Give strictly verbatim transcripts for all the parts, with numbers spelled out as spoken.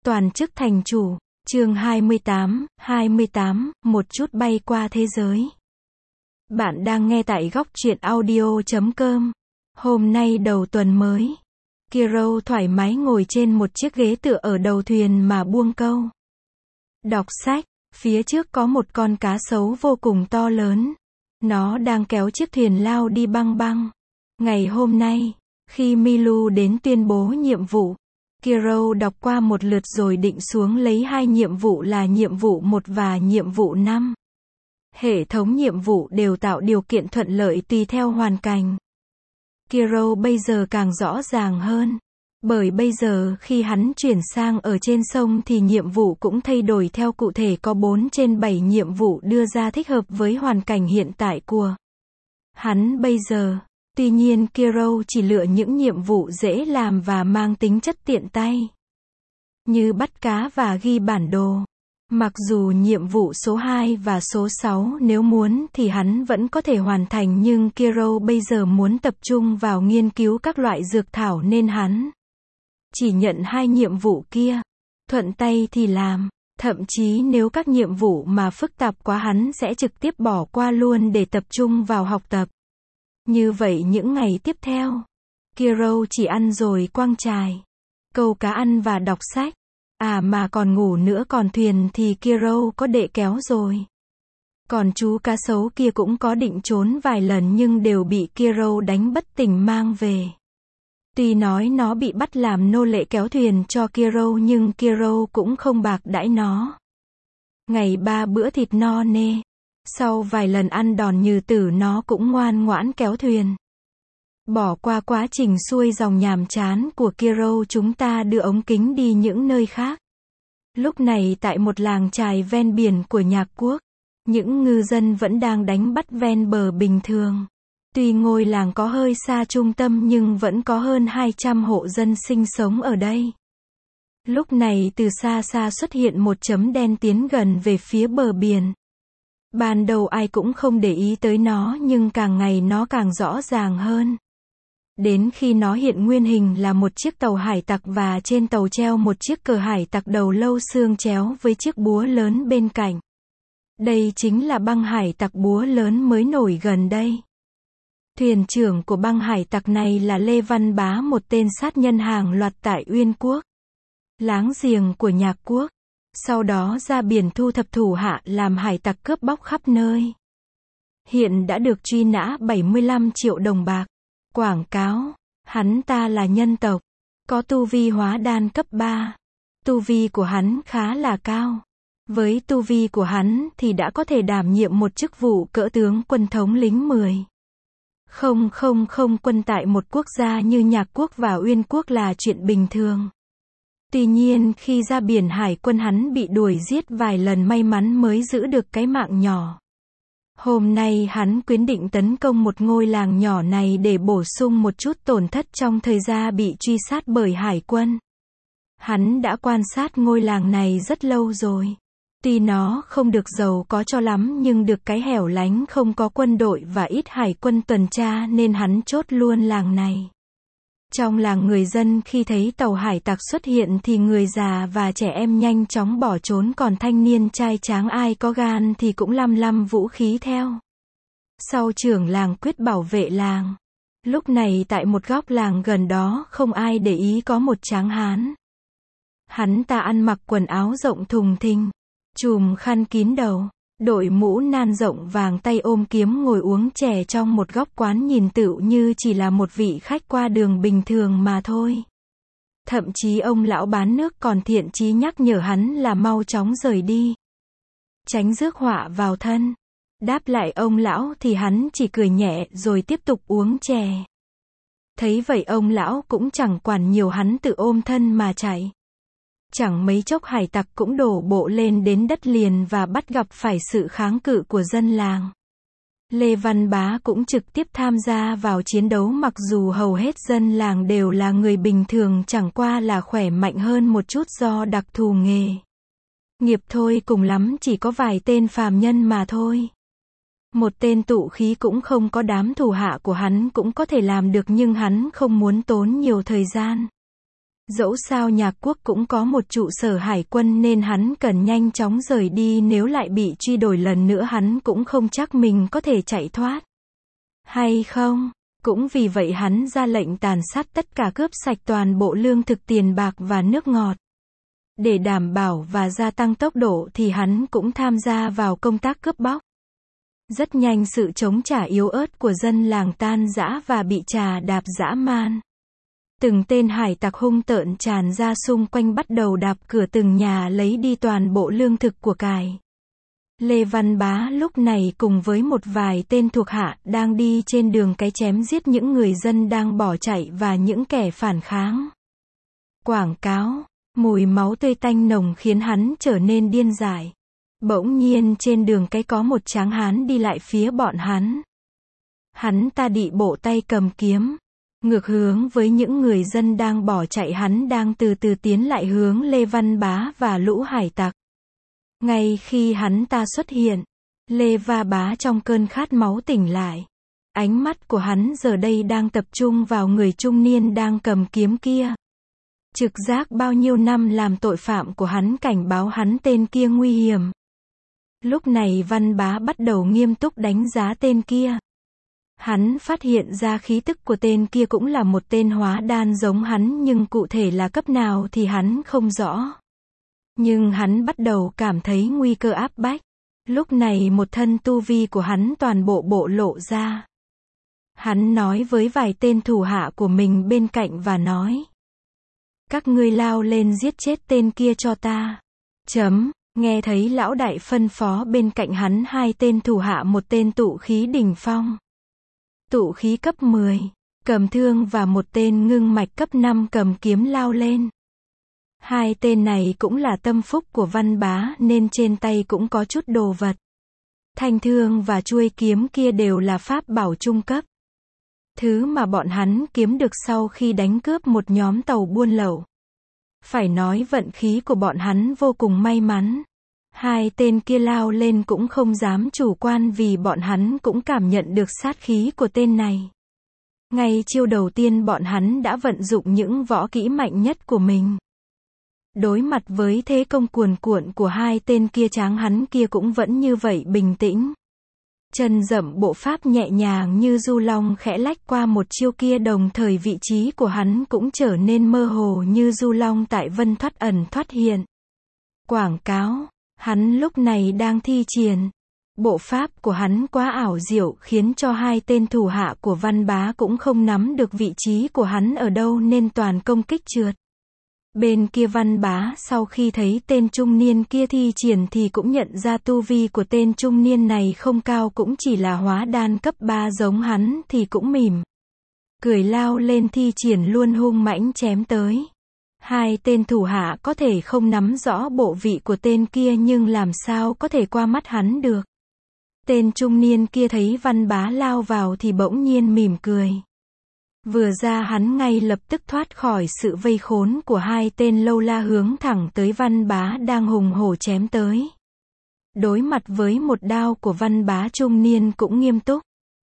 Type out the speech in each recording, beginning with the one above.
Toàn chức thành chủ, chương hai mươi tám, hai mươi tám, một chút bay qua thế giới. Bạn đang nghe tại góc truyện audio chấm com. Hôm nay đầu tuần mới. Kiro thoải mái ngồi trên một chiếc ghế tựa ở đầu thuyền mà buông câu. Đọc sách, phía trước có một con cá sấu vô cùng to lớn. Nó đang kéo chiếc thuyền lao đi băng băng. Ngày hôm nay, khi Milu đến tuyên bố nhiệm vụ, Kiro đọc qua một lượt rồi định xuống lấy hai nhiệm vụ là nhiệm vụ một và nhiệm vụ năm. Hệ thống nhiệm vụ đều tạo điều kiện thuận lợi tùy theo hoàn cảnh. Kiro bây giờ càng rõ ràng hơn. Bởi bây giờ khi hắn chuyển sang ở trên sông thì nhiệm vụ cũng thay đổi theo cụ thể, có bốn trên bảy nhiệm vụ đưa ra thích hợp với hoàn cảnh hiện tại của hắn bây giờ. Tuy nhiên Kiro chỉ lựa những nhiệm vụ dễ làm và mang tính chất tiện tay, như bắt cá và ghi bản đồ. Mặc dù nhiệm vụ số hai và số sáu nếu muốn thì hắn vẫn có thể hoàn thành, nhưng Kiro bây giờ muốn tập trung vào nghiên cứu các loại dược thảo nên hắn chỉ nhận hai nhiệm vụ kia. Thuận tay thì làm. Thậm chí nếu các nhiệm vụ mà phức tạp quá hắn sẽ trực tiếp bỏ qua luôn để tập trung vào học tập. Như vậy những ngày tiếp theo, Kiro chỉ ăn rồi quăng chài, câu cá ăn và đọc sách. À mà còn ngủ nữa, còn thuyền thì Kiro có đệ kéo rồi. Còn chú cá sấu kia cũng có định trốn vài lần nhưng đều bị Kiro đánh bất tỉnh mang về. Tuy nói nó bị bắt làm nô lệ kéo thuyền cho Kiro nhưng Kiro cũng không bạc đãi nó. Ngày ba bữa thịt no nê. Sau vài lần ăn đòn như tử nó cũng ngoan ngoãn kéo thuyền. Bỏ qua quá trình xuôi dòng nhàm chán của Kiro, chúng ta đưa ống kính đi những nơi khác. Lúc này tại một làng chài ven biển của Nhạc Quốc, những ngư dân vẫn đang đánh bắt ven bờ bình thường. Tuy ngôi làng có hơi xa trung tâm nhưng vẫn có hơn hai trăm hộ dân sinh sống ở đây. Lúc này từ xa xa xuất hiện một chấm đen tiến gần về phía bờ biển. Ban đầu ai cũng không để ý tới nó nhưng càng ngày nó càng rõ ràng hơn. Đến khi nó hiện nguyên hình là một chiếc tàu hải tặc và trên tàu treo một chiếc cờ hải tặc đầu lâu xương chéo với chiếc búa lớn bên cạnh. Đây chính là băng hải tặc búa lớn mới nổi gần đây. Thuyền trưởng của băng hải tặc này là Lê Văn Bá, một tên sát nhân hàng loạt tại Uyên Quốc, láng giềng của Nhạc Quốc. Sau đó ra biển thu thập thủ hạ làm hải tặc cướp bóc khắp nơi. Hiện đã được truy nã bảy mươi lăm triệu đồng bạc. Quảng cáo, hắn ta là nhân tộc, có tu vi hóa đan cấp ba. Tu vi của hắn khá là cao. Với tu vi của hắn thì đã có thể đảm nhiệm một chức vụ cỡ tướng quân thống lĩnh mười không không không quân tại một quốc gia như Nhạc Quốc và Uyên Quốc là chuyện bình thường. Tuy nhiên khi ra biển hải quân hắn bị đuổi giết vài lần, may mắn mới giữ được cái mạng nhỏ. Hôm nay hắn quyết định tấn công một ngôi làng nhỏ này để bổ sung một chút tổn thất trong thời gian bị truy sát bởi hải quân. Hắn đã quan sát ngôi làng này rất lâu rồi. Tuy nó không được giàu có cho lắm nhưng được cái hẻo lánh không có quân đội và ít hải quân tuần tra nên hắn chốt luôn làng này. Trong làng người dân khi thấy tàu hải tặc xuất hiện thì người già và trẻ em nhanh chóng bỏ trốn, còn thanh niên trai tráng ai có gan thì cũng lăm lăm vũ khí theo. Sau trưởng làng quyết bảo vệ làng. Lúc này tại một góc làng gần đó không ai để ý có một tráng hán. Hắn ta ăn mặc quần áo rộng thùng thình, chùm khăn kín đầu, đội mũ nan rộng vàng, tay ôm kiếm ngồi uống chè trong một góc quán, nhìn tựu như chỉ là một vị khách qua đường bình thường mà thôi. Thậm chí ông lão bán nước còn thiện chí nhắc nhở hắn là mau chóng rời đi, tránh rước họa vào thân. Đáp lại ông lão thì hắn chỉ cười nhẹ rồi tiếp tục uống chè. Thấy vậy ông lão cũng chẳng quản nhiều, hắn tự ôm thân mà chạy. Chẳng mấy chốc hải tặc cũng đổ bộ lên đến đất liền và bắt gặp phải sự kháng cự của dân làng. Lê Văn Bá cũng trực tiếp tham gia vào chiến đấu, mặc dù hầu hết dân làng đều là người bình thường, chẳng qua là khỏe mạnh hơn một chút do đặc thù nghề nghiệp thôi, cùng lắm chỉ có vài tên phàm nhân mà thôi. Một tên tụ khí cũng không có, đám thủ hạ của hắn cũng có thể làm được nhưng hắn không muốn tốn nhiều thời gian. Dẫu sao Nhạc Quốc cũng có một trụ sở hải quân nên hắn cần nhanh chóng rời đi, nếu lại bị truy đuổi lần nữa hắn cũng không chắc mình có thể chạy thoát. Hay không? Cũng vì vậy hắn ra lệnh tàn sát tất cả, cướp sạch toàn bộ lương thực, tiền bạc và nước ngọt. Để đảm bảo và gia tăng tốc độ thì hắn cũng tham gia vào công tác cướp bóc. Rất nhanh sự chống trả yếu ớt của dân làng tan rã và bị trà đạp dã man. Từng tên hải tặc hung tợn tràn ra xung quanh, bắt đầu đạp cửa từng nhà lấy đi toàn bộ lương thực của cải. Lê Văn Bá lúc này cùng với một vài tên thuộc hạ đang đi trên đường cái chém giết những người dân đang bỏ chạy và những kẻ phản kháng. Quảng cáo, mùi máu tươi tanh nồng khiến hắn trở nên điên dại. Bỗng nhiên trên đường cái có một tráng hán đi lại phía bọn hắn. Hắn ta đị bộ tay cầm kiếm, ngược hướng với những người dân đang bỏ chạy. Hắn đang từ từ tiến lại hướng Lê Văn Bá và lũ hải tặc. Ngay khi hắn ta xuất hiện, Lê Văn Bá trong cơn khát máu tỉnh lại. Ánh mắt của hắn giờ đây đang tập trung vào người trung niên đang cầm kiếm kia. Trực giác bao nhiêu năm làm tội phạm của hắn cảnh báo hắn tên kia nguy hiểm. Lúc này Văn Bá bắt đầu nghiêm túc đánh giá tên kia. Hắn phát hiện ra khí tức của tên kia cũng là một tên hóa đan giống hắn, nhưng cụ thể là cấp nào thì hắn không rõ. Nhưng hắn bắt đầu cảm thấy nguy cơ áp bách. Lúc này một thân tu vi của hắn toàn bộ bộ lộ ra. Hắn nói với vài tên thủ hạ của mình bên cạnh và nói: các ngươi lao lên giết chết tên kia cho ta. Chấm. Nghe thấy lão đại phân phó, bên cạnh hắn hai tên thủ hạ, một tên tụ khí đỉnh phong, tụ khí cấp mười, cầm thương, và một tên ngưng mạch cấp năm cầm kiếm lao lên. Hai tên này cũng là tâm phúc của Văn Bá nên trên tay cũng có chút đồ vật. Thanh thương và chuôi kiếm kia đều là pháp bảo trung cấp. Thứ mà bọn hắn kiếm được sau khi đánh cướp một nhóm tàu buôn lậu. Phải nói vận khí của bọn hắn vô cùng may mắn. Hai tên kia lao lên cũng không dám chủ quan vì bọn hắn cũng cảm nhận được sát khí của tên này. Ngay chiêu đầu tiên bọn hắn đã vận dụng những võ kỹ mạnh nhất của mình. Đối mặt với thế công cuồn cuộn của hai tên kia, tráng hắn kia cũng vẫn như vậy bình tĩnh. Chân dậm bộ pháp nhẹ nhàng như du long khẽ lách qua một chiêu kia, đồng thời vị trí của hắn cũng trở nên mơ hồ như du long tại vân thoát ẩn thoát hiện. Quảng cáo, hắn lúc này đang thi triển. Bộ pháp của hắn quá ảo diệu khiến cho hai tên thủ hạ của Văn Bá cũng không nắm được vị trí của hắn ở đâu nên toàn công kích trượt. Bên kia Văn Bá sau khi thấy tên trung niên kia thi triển thì cũng nhận ra tu vi của tên trung niên này không cao, cũng chỉ là hóa đan cấp ba giống hắn, thì cũng mỉm cười lao lên thi triển luôn, hung mãnh chém tới. Hai tên thủ hạ có thể không nắm rõ bộ vị của tên kia nhưng làm sao có thể qua mắt hắn được. Tên trung niên kia thấy Văn Bá lao vào thì bỗng nhiên mỉm cười. Vừa ra hắn ngay lập tức thoát khỏi sự vây khốn của hai tên lâu la, hướng thẳng tới Văn Bá đang hùng hổ chém tới. Đối mặt với một đao của Văn Bá, trung niên cũng nghiêm túc.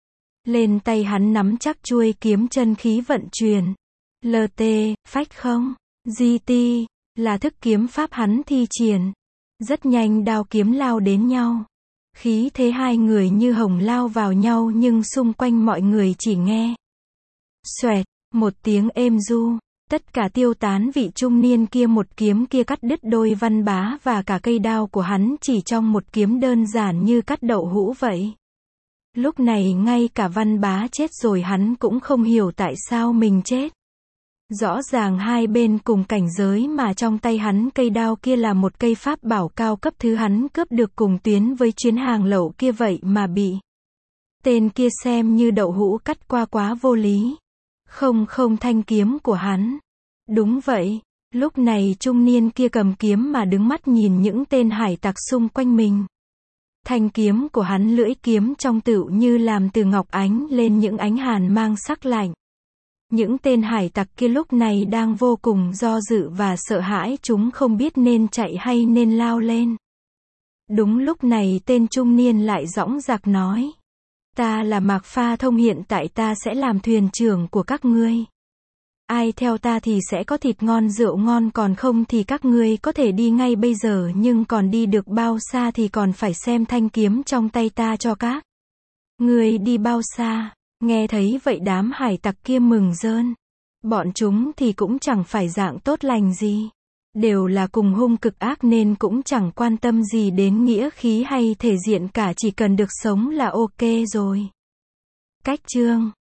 Lên tay hắn nắm chắc chuôi kiếm, chân khí vận chuyển. lờ tê, phách không, giê tê, là thức kiếm pháp hắn thi triển. Rất nhanh đao kiếm lao đến nhau. Khí thế hai người như hồng lao vào nhau, nhưng xung quanh mọi người chỉ nghe xoẹt, một tiếng êm du, tất cả tiêu tán. Vị trung niên kia một kiếm kia cắt đứt đôi Văn Bá và cả cây đao của hắn chỉ trong một kiếm, đơn giản như cắt đậu hũ vậy. Lúc này ngay cả Văn Bá chết rồi hắn cũng không hiểu tại sao mình chết. Rõ ràng hai bên cùng cảnh giới mà trong tay hắn cây đao kia là một cây pháp bảo cao cấp, thứ hắn cướp được cùng tuyến với chuyến hàng lậu kia, vậy mà bị tên kia xem như đậu hũ cắt qua, quá vô lý. Không không thanh kiếm của hắn. Đúng vậy, lúc này trung niên kia cầm kiếm mà đứng mắt nhìn những tên hải tặc xung quanh mình. Thanh kiếm của hắn, lưỡi kiếm trong tựu như làm từ ngọc, ánh lên những ánh hàn mang sắc lạnh. Những tên hải tặc kia lúc này đang vô cùng do dự và sợ hãi, chúng không biết nên chạy hay nên lao lên. Đúng lúc này tên trung niên lại dõng dạc nói: ta là Mạc Pha Thông, hiện tại ta sẽ làm thuyền trưởng của các ngươi. ai theo ta thì sẽ có thịt ngon rượu ngon, còn không thì các ngươi có thể đi ngay bây giờ, nhưng còn đi được bao xa thì còn phải xem thanh kiếm trong tay ta cho các ngươi đi bao xa. Nghe thấy vậy đám hải tặc kia mừng rơn. Bọn chúng thì cũng chẳng phải dạng tốt lành gì. Đều là cùng hung cực ác nên cũng chẳng quan tâm gì đến nghĩa khí hay thể diện cả, chỉ cần được sống là ok rồi. Cách chương